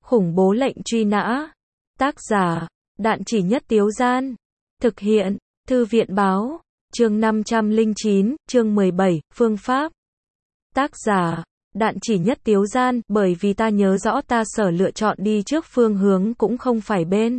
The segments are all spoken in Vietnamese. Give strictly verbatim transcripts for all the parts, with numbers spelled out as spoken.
Khủng bố lệnh truy nã. Tác giả, Đạn Chỉ Nhất Tiếu Gian. Thực hiện, Thư viện báo. Chương năm trăm lẻ chín, chương mười bảy, phương pháp. Tác giả, Đạn Chỉ Nhất Tiếu Gian, bởi vì ta nhớ rõ ta sở lựa chọn đi trước phương hướng cũng không phải bên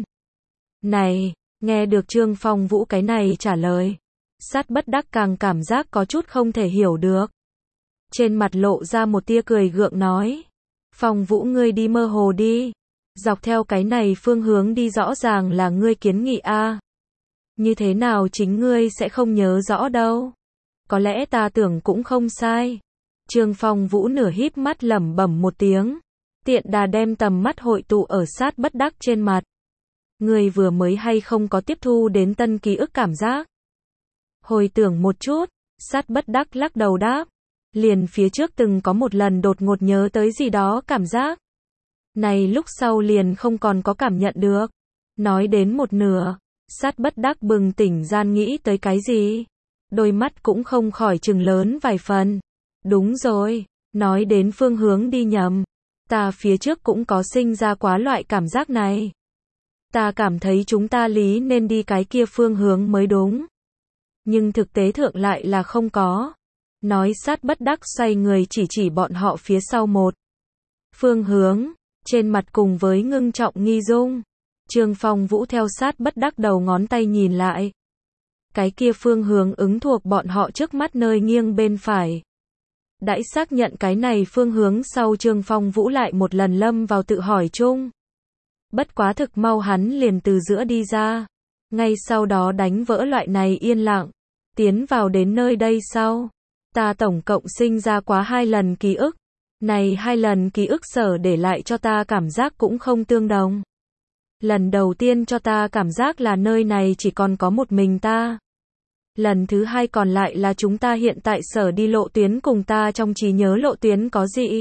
này. Nghe được Trương Phong Vũ cái này trả lời, Sát Bất Đắc càng cảm giác có chút không thể hiểu được. Trên mặt lộ ra một tia cười gượng nói, Phong Vũ ngươi đi mơ hồ đi, dọc theo cái này phương hướng đi rõ ràng là ngươi kiến nghị a. Như thế nào chính ngươi sẽ không nhớ rõ đâu. Có lẽ ta tưởng cũng không sai. Trương Phong Vũ nửa híp mắt lẩm bẩm một tiếng, tiện đà đem tầm mắt hội tụ ở Sát Bất Đắc trên mặt. Ngươi vừa mới hay không có tiếp thu đến tân ký ức cảm giác? Hồi tưởng một chút, Sát Bất Đắc lắc đầu đáp, liền phía trước từng có một lần đột ngột nhớ tới gì đó cảm giác. Này lúc sau liền không còn có cảm nhận được. Nói đến một nửa, Sát Bất Đắc bừng tỉnh gian nghĩ tới cái gì? Đôi mắt cũng không khỏi trừng lớn vài phần. Đúng rồi, nói đến phương hướng đi nhầm. Ta phía trước cũng có sinh ra quá loại cảm giác này. Ta cảm thấy chúng ta lý nên đi cái kia phương hướng mới đúng. Nhưng thực tế thượng lại là không có. Nói Sát Bất Đắc xoay người chỉ chỉ bọn họ phía sau một phương hướng, trên mặt cùng với ngưng trọng nghi dung. Trương Phong Vũ theo Sát Bất Đắc đầu ngón tay nhìn lại. Cái kia phương hướng ứng thuộc bọn họ trước mắt nơi nghiêng bên phải. Đãi xác nhận cái này phương hướng sau, Trương Phong Vũ lại một lần lâm vào tự hỏi chung. Bất quá thực mau hắn liền từ giữa đi ra. Ngay sau đó đánh vỡ loại này yên lặng. Tiến vào đến nơi đây sau. Ta tổng cộng sinh ra quá hai lần ký ức. Này hai lần ký ức sở để lại cho ta cảm giác cũng không tương đồng. Lần đầu tiên cho ta cảm giác là nơi này chỉ còn có một mình ta. Lần thứ hai còn lại là chúng ta hiện tại sở đi lộ tuyến cùng ta trong trí nhớ lộ tuyến có dị.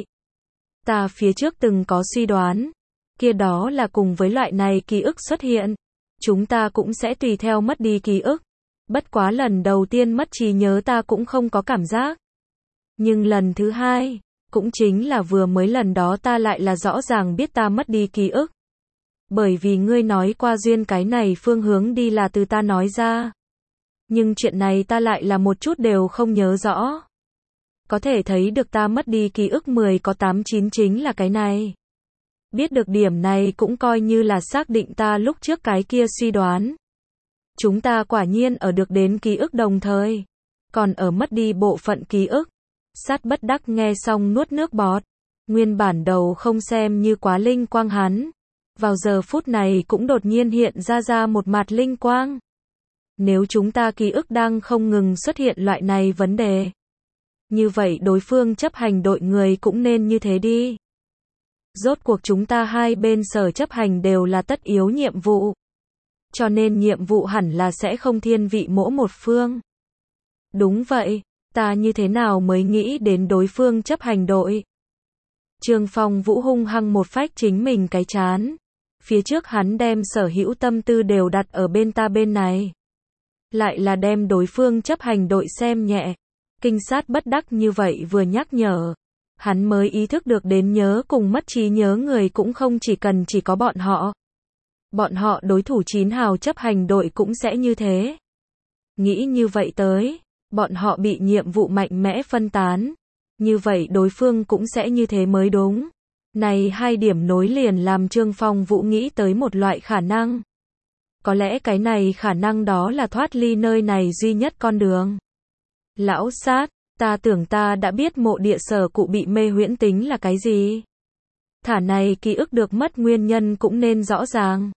Ta phía trước từng có suy đoán. Kia đó là cùng với loại này ký ức xuất hiện. Chúng ta cũng sẽ tùy theo mất đi ký ức. Bất quá lần đầu tiên mất trí nhớ ta cũng không có cảm giác. Nhưng lần thứ hai, cũng chính là vừa mới lần đó ta lại là rõ ràng biết ta mất đi ký ức. Bởi vì ngươi nói qua duyên cái này phương hướng đi là từ ta nói ra. Nhưng chuyện này ta lại là một chút đều không nhớ rõ. Có thể thấy được ta mất đi ký ức mười có tám chín chính là cái này. Biết được điểm này cũng coi như là xác định ta lúc trước cái kia suy đoán. Chúng ta quả nhiên ở được đến ký ức đồng thời. Còn ở mất đi bộ phận ký ức. Sát Bất Đắc nghe xong nuốt nước bọt. Nguyên bản đầu không xem như quá linh quang hắn. Vào giờ phút này cũng đột nhiên hiện ra ra một mặt linh quang. Nếu chúng ta ký ức đang không ngừng xuất hiện loại này vấn đề. Như vậy đối phương chấp hành đội người cũng nên như thế đi. Rốt cuộc chúng ta hai bên sở chấp hành đều là tất yếu nhiệm vụ. Cho nên nhiệm vụ hẳn là sẽ không thiên vị mỗi một phương. Đúng vậy, ta như thế nào mới nghĩ đến đối phương chấp hành đội. Trương Phong Vũ hung hăng một phách chính mình cái chán. Phía trước hắn đem sở hữu tâm tư đều đặt ở bên ta bên này. Lại là đem đối phương chấp hành đội xem nhẹ. Kinh Sát Bất Đắc như vậy vừa nhắc nhở. Hắn mới ý thức được đến nhớ cùng mất trí nhớ người cũng không chỉ cần chỉ có bọn họ. Bọn họ đối thủ chín hào chấp hành đội cũng sẽ như thế. Nghĩ như vậy tới, bọn họ bị nhiệm vụ mạnh mẽ phân tán. Như vậy đối phương cũng sẽ như thế mới đúng. Này hai điểm nối liền làm Trương Phong Vũ nghĩ tới một loại khả năng. Có lẽ cái này khả năng đó là thoát ly nơi này duy nhất con đường. Lão Sát, ta tưởng ta đã biết mộ địa sở cụ bị mê huyễn tính là cái gì. Thả này ký ức được mất nguyên nhân cũng nên rõ ràng.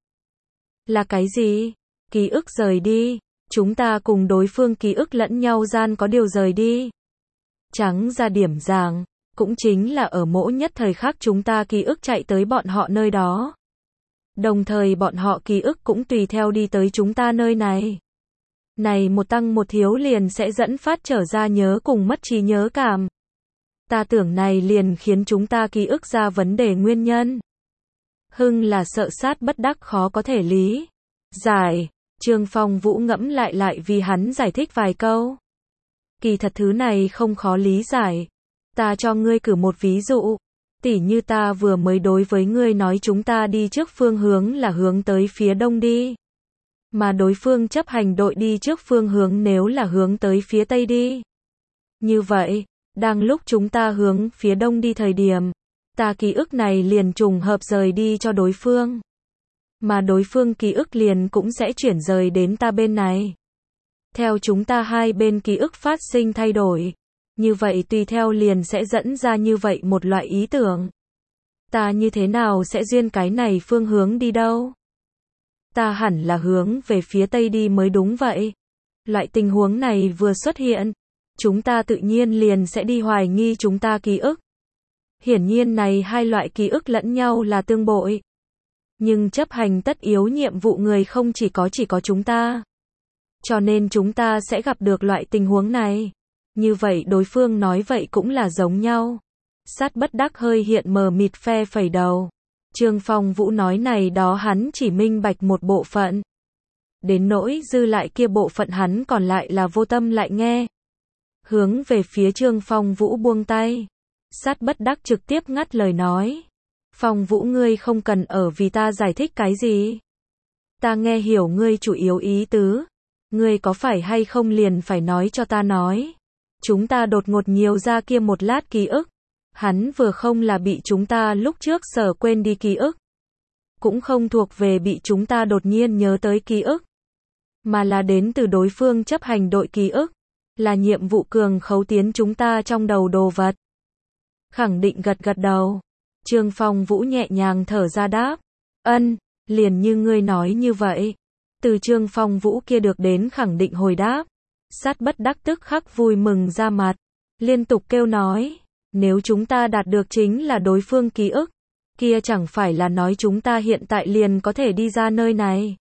Là cái gì? Ký ức rời đi. Chúng ta cùng đối phương ký ức lẫn nhau gian có điều rời đi. Trắng ra điểm giảng, cũng chính là ở mỗi nhất thời khắc chúng ta ký ức chạy tới bọn họ nơi đó. Đồng thời bọn họ ký ức cũng tùy theo đi tới chúng ta nơi này. Này một tăng một thiếu liền sẽ dẫn phát trở ra nhớ cùng mất trí nhớ cảm. Ta tưởng này liền khiến chúng ta ký ức ra vấn đề nguyên nhân. Hưng là sợ Sát Bất Đắc khó có thể lý giải. Trương Phong Vũ ngẫm lại lại vì hắn giải thích vài câu. Kỳ thật thứ này không khó lý giải. Ta cho ngươi cử một ví dụ. Tỉ như ta vừa mới đối với ngươi nói chúng ta đi trước phương hướng là hướng tới phía đông đi. Mà đối phương chấp hành đội đi trước phương hướng nếu là hướng tới phía tây đi. Như vậy, đang lúc chúng ta hướng phía đông đi thời điểm, ta ký ức này liền trùng hợp rời đi cho đối phương. Mà đối phương ký ức liền cũng sẽ chuyển rời đến ta bên này. Theo chúng ta hai bên ký ức phát sinh thay đổi. Như vậy tùy theo liền sẽ dẫn ra như vậy một loại ý tưởng. Ta như thế nào sẽ duyên cái này phương hướng đi đâu? Ta hẳn là hướng về phía tây đi mới đúng vậy. Loại tình huống này vừa xuất hiện, chúng ta tự nhiên liền sẽ đi hoài nghi chúng ta ký ức. Hiển nhiên này hai loại ký ức lẫn nhau là tương bội. Nhưng chấp hành tất yếu nhiệm vụ người không chỉ có chỉ có chúng ta. Cho nên chúng ta sẽ gặp được loại tình huống này. Như vậy đối phương nói vậy cũng là giống nhau. Sát bất đắc hơi hiện mờ mịt phe phẩy đầu. Trương Phong Vũ nói này đó hắn chỉ minh bạch một bộ phận. Đến nỗi dư lại kia bộ phận hắn còn lại là vô tâm lại nghe. Hướng về phía Trương Phong Vũ buông tay. Sát bất đắc trực tiếp ngắt lời nói. Phong Vũ ngươi không cần ở vì ta giải thích cái gì. Ta nghe hiểu ngươi chủ yếu ý tứ. Ngươi có phải hay không liền phải nói cho ta nói. Chúng ta đột ngột nhiều ra kia một lát ký ức. Hắn vừa không là bị chúng ta lúc trước sở quên đi ký ức. Cũng không thuộc về bị chúng ta đột nhiên nhớ tới ký ức. Mà là đến từ đối phương chấp hành đội ký ức. Là nhiệm vụ cường khấu tiến chúng ta trong đầu đồ vật. Khẳng định gật gật đầu. Trương Phong Vũ nhẹ nhàng thở ra đáp. Ân, liền như ngươi nói như vậy. Từ Trương Phong Vũ kia được đến khẳng định hồi đáp. Sát bất đắc tức khắc vui mừng ra mặt. Liên tục kêu nói. Nếu chúng ta đạt được chính là đối phương ký ức. Kia chẳng phải là nói chúng ta hiện tại liền có thể đi ra nơi này.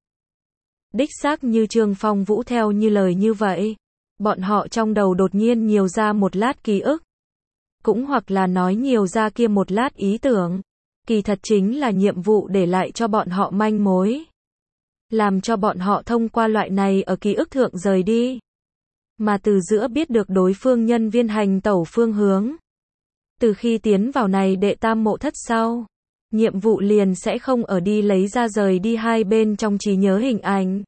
Đích xác như Trương Phong Vũ theo như lời như vậy. Bọn họ trong đầu đột nhiên nhiều ra một lát ký ức. Cũng hoặc là nói nhiều ra kia một lát ý tưởng. Kỳ thật chính là nhiệm vụ để lại cho bọn họ manh mối. Làm cho bọn họ thông qua loại này ở ký ức thượng rời đi. Mà từ giữa biết được đối phương nhân viên hành tẩu phương hướng. Từ khi tiến vào này đệ tam mộ thất sau. Nhiệm vụ liền sẽ không ở đi lấy ra rời đi hai bên trong trí nhớ hình ảnh.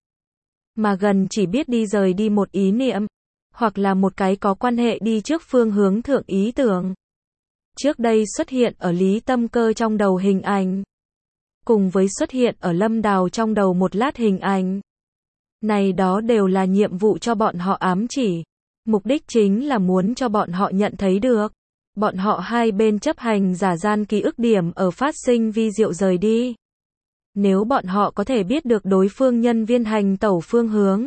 Mà gần chỉ biết đi rời đi một ý niệm. Hoặc là một cái có quan hệ đi trước phương hướng thượng ý tưởng. Trước đây xuất hiện ở Lý Tâm Cơ trong đầu hình ảnh. Cùng với xuất hiện ở Lâm Đào trong đầu một lát hình ảnh. Này đó đều là nhiệm vụ cho bọn họ ám chỉ. Mục đích chính là muốn cho bọn họ nhận thấy được. Bọn họ hai bên chấp hành giả gian ký ức điểm ở phát sinh vi diệu rời đi. Nếu bọn họ có thể biết được đối phương nhân viên hành tẩu phương hướng.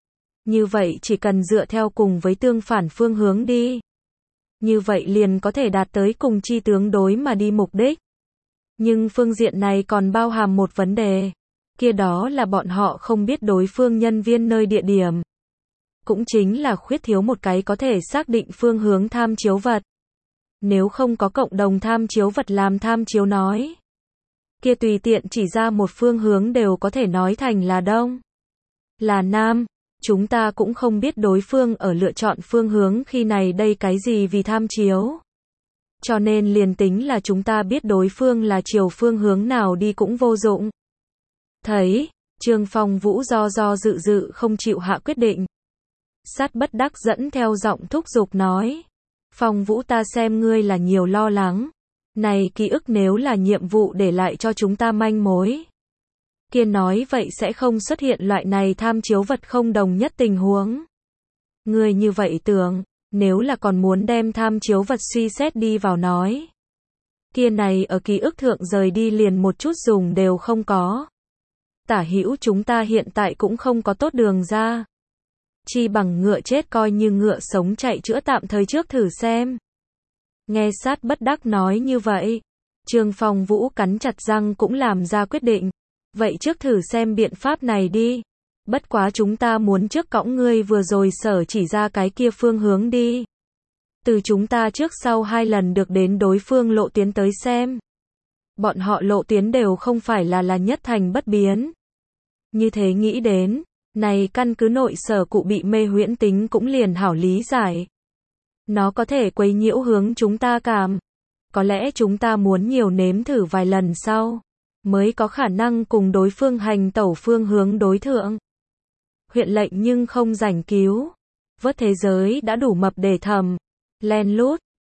Như vậy chỉ cần dựa theo cùng với tương phản phương hướng đi. Như vậy liền có thể đạt tới cùng chi tướng đối mà đi mục đích. Nhưng phương diện này còn bao hàm một vấn đề. Kia đó là bọn họ không biết đối phương nhân viên nơi địa điểm. Cũng chính là khuyết thiếu một cái có thể xác định phương hướng tham chiếu vật. Nếu không có cộng đồng tham chiếu vật làm tham chiếu nói. Kia tùy tiện chỉ ra một phương hướng đều có thể nói thành là đông. Là nam. Chúng ta cũng không biết đối phương ở lựa chọn phương hướng khi này đây cái gì vì tham chiếu. Cho nên liền tính là chúng ta biết đối phương là chiều phương hướng nào đi cũng vô dụng. Thấy, Trương Phong Vũ do do dự dự không chịu hạ quyết định. Sát bất đắc dẫn theo giọng thúc giục nói. Phong Vũ ta xem ngươi là nhiều lo lắng. Này ký ức nếu là nhiệm vụ để lại cho chúng ta manh mối. Kia nói vậy sẽ không xuất hiện loại này tham chiếu vật không đồng nhất tình huống. Ngươi như vậy tưởng, nếu là còn muốn đem tham chiếu vật suy xét đi vào nói. Kia này ở ký ức thượng rời đi liền một chút dùng đều không có. Tả hữu chúng ta hiện tại cũng không có tốt đường ra. Chi bằng ngựa chết coi như ngựa sống chạy chữa tạm thời trước thử xem. Nghe sát bất đắc nói như vậy. Trương Phong Vũ cắn chặt răng cũng làm ra quyết định. Vậy trước thử xem biện pháp này đi. Bất quá chúng ta muốn trước cõng ngươi vừa rồi sở chỉ ra cái kia phương hướng đi. Từ chúng ta trước sau hai lần được đến đối phương lộ tuyến tới xem. Bọn họ lộ tuyến đều không phải là là nhất thành bất biến. Như thế nghĩ đến, này căn cứ nội sở cụ bị mê huyễn tính cũng liền hảo lý giải. Nó có thể quấy nhiễu hướng chúng ta cảm. Có lẽ chúng ta muốn nhiều nếm thử vài lần sau, mới có khả năng cùng đối phương hành tẩu phương hướng đối thượng. Huyện lệnh nhưng không rảnh cứu. Vớt thế giới đã đủ mập để thầm. Len lút,